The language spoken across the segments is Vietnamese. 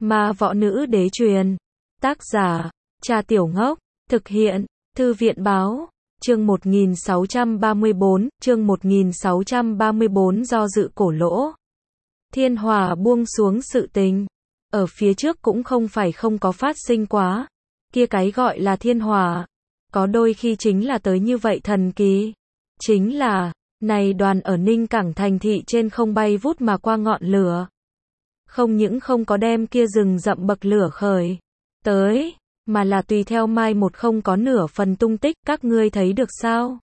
Ma võ nữ đế truyền. Tác giả, Cha Tiểu Ngốc. Thực hiện, Thư viện báo. Chương 1634, chương 1634 do dự cổ lỗ. Thiên hỏa buông xuống sự tình. Ở phía trước cũng không phải không có phát sinh quá. Kia cái gọi là thiên hỏa. Có đôi khi chính là tới như vậy thần kỳ. Chính là, này đoàn ở Ninh Cảng thành thị trên không bay vút mà qua ngọn lửa. Không những không có đem kia rừng rậm bậc lửa khởi tới, mà là tùy theo mai một không có nửa phần tung tích, các ngươi thấy được sao?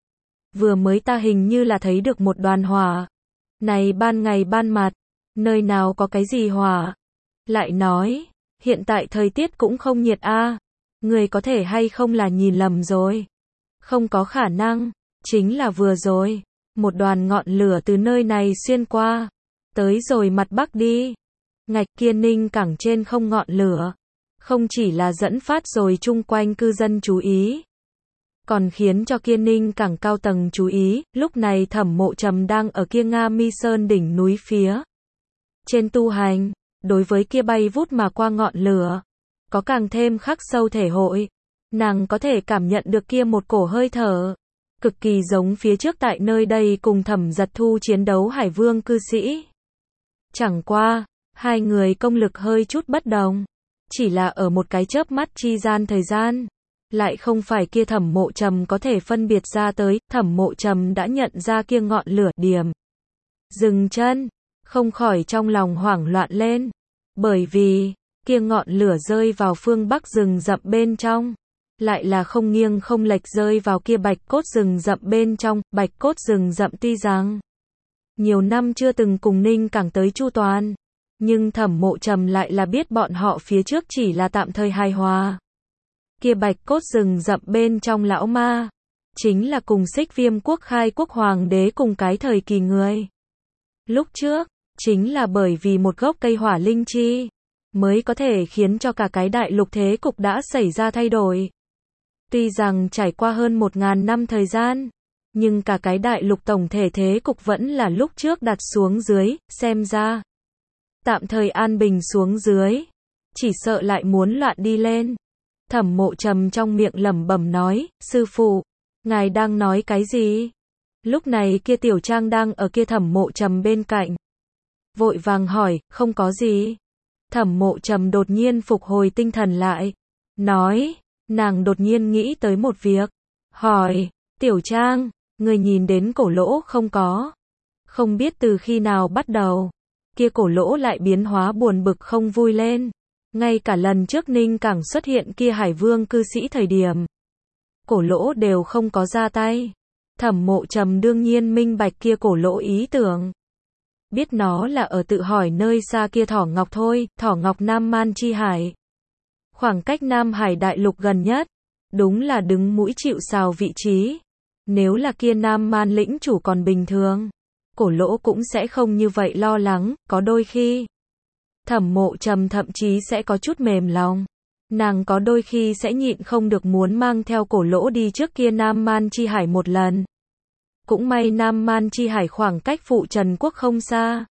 Vừa mới ta hình như là thấy được một đoàn hỏa. Này ban ngày ban mặt, nơi nào có cái gì hỏa? Lại nói, hiện tại thời tiết cũng không nhiệt a, người có thể hay không là nhìn lầm rồi? Không có khả năng, chính là vừa rồi, một đoàn ngọn lửa từ nơi này xuyên qua, tới rồi mặt bắc đi. Ngạch kia Ninh Cảng trên không ngọn lửa, không chỉ là dẫn phát rồi chung quanh cư dân chú ý, còn khiến cho kia Ninh Cảng cao tầng chú ý. Lúc này Thẩm Mộ Trầm đang ở kia Nga Mi Sơn đỉnh núi phía trên tu hành, đối với kia bay vút mà qua ngọn lửa, có càng thêm khắc sâu thể hội. Nàng có thể cảm nhận được kia một cổ hơi thở, cực kỳ giống phía trước tại nơi đây cùng Thẩm Giật Thu chiến đấu Hải Vương cư sĩ. Chẳng qua, hai người công lực hơi chút bất đồng, chỉ là ở một cái chớp mắt chi gian thời gian, lại không phải kia Thẩm Mộ Trầm có thể phân biệt ra tới. Thẩm Mộ Trầm đã nhận ra kia ngọn lửa điểm, dừng chân, không khỏi trong lòng hoảng loạn lên, bởi vì kia ngọn lửa rơi vào phương bắc rừng rậm bên trong, lại là không nghiêng không lệch rơi vào kia bạch cốt rừng rậm bên trong. Bạch cốt rừng rậm tuy rằng nhiều năm chưa từng cùng Ninh Cảng tới chu toàn, nhưng Thẩm Mộ Trầm lại là biết bọn họ phía trước chỉ là tạm thời hài hòa. Kia bạch cốt rừng rậm bên trong lão ma, chính là cùng Xích Viêm quốc khai quốc hoàng đế cùng cái thời kỳ người. Lúc trước, chính là bởi vì một gốc cây hỏa linh chi, mới có thể khiến cho cả cái đại lục thế cục đã xảy ra thay đổi. Tuy rằng trải qua hơn 1000 năm thời gian, nhưng cả cái đại lục tổng thể thế cục vẫn là lúc trước đặt xuống dưới, xem ra tạm thời an bình xuống dưới, chỉ sợ lại muốn loạn đi lên. Thẩm Mộ Trầm trong miệng lẩm bẩm nói, sư phụ, ngài đang nói cái gì? Lúc này kia Tiểu Trang đang ở kia Thẩm Mộ Trầm bên cạnh, vội vàng hỏi, không có gì. Thẩm Mộ Trầm đột nhiên phục hồi tinh thần lại, nói, nàng đột nhiên nghĩ tới một việc, hỏi, Tiểu Trang, người nhìn đến cổ lỗ không có? Không biết từ khi nào bắt đầu, kia cổ lỗ lại biến hóa buồn bực không vui lên. Ngay cả lần trước Ninh Cảng xuất hiện kia Hải Vương cư sĩ thời điểm, cổ lỗ đều không có ra tay. Thẩm Mộ Trầm đương nhiên minh bạch kia cổ lỗ ý tưởng, biết nó là ở tự hỏi nơi xa kia Thỏ Ngọc thôi. Thỏ Ngọc Nam Man chi hải, khoảng cách Nam Hải đại lục gần nhất, đúng là đứng mũi chịu sào vị trí. Nếu là kia Nam Man lĩnh chủ còn bình thường, cổ lỗ cũng sẽ không như vậy lo lắng. Có đôi khi, Thẩm Mộ Trầm thậm chí sẽ có chút mềm lòng. Nàng có đôi khi sẽ nhịn không được muốn mang theo cổ lỗ đi trước kia Nam Man chi hải một lần. Cũng may Nam Man chi hải khoảng cách Phụ Trần quốc không xa.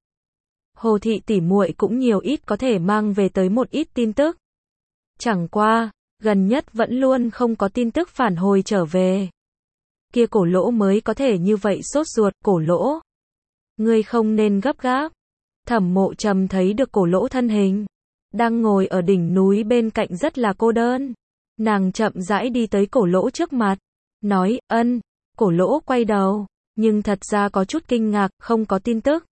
Hồ thị tỷ muội cũng nhiều ít có thể mang về tới một ít tin tức. Chẳng qua, gần nhất vẫn luôn không có tin tức phản hồi trở về. Kia cổ lỗ mới có thể như vậy sốt ruột. Cổ lỗ, ngươi không nên gấp gáp. Thẩm Mộ Trầm thấy được cổ lỗ thân hình, đang ngồi ở đỉnh núi bên cạnh rất là cô đơn. Nàng chậm rãi đi tới cổ lỗ trước mặt, nói, ân. Cổ lỗ quay đầu, nhưng thật ra có chút kinh ngạc, không có tin tức.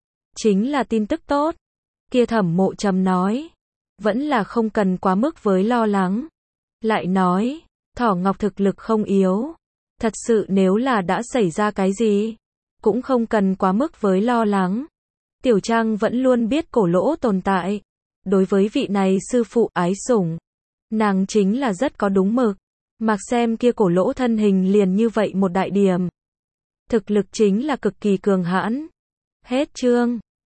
Chính là tin tức tốt. Kia Thẩm Mộ Trầm nói, vẫn là không cần quá mức với lo lắng. Lại nói, Thỏ Ngọc thực lực không yếu. Thật sự nếu là đã xảy ra cái gì, cũng không cần quá mức với lo lắng. Tiểu Trang vẫn luôn biết cổ lỗ tồn tại. Đối với vị này sư phụ ái sủng, nàng chính là rất có đúng mực. Mặc xem kia cổ lỗ thân hình liền như vậy một đại điểm, thực lực chính là cực kỳ cường hãn. Hết chương.